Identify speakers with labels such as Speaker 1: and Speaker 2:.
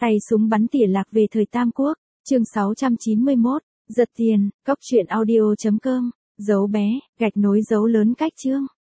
Speaker 1: Tay súng bắn tỉa lạc về thời Tam Quốc, chương 691, giật tiền, cóc truyện audio.com, dấu bé, gạch nối dấu lớn cách chương.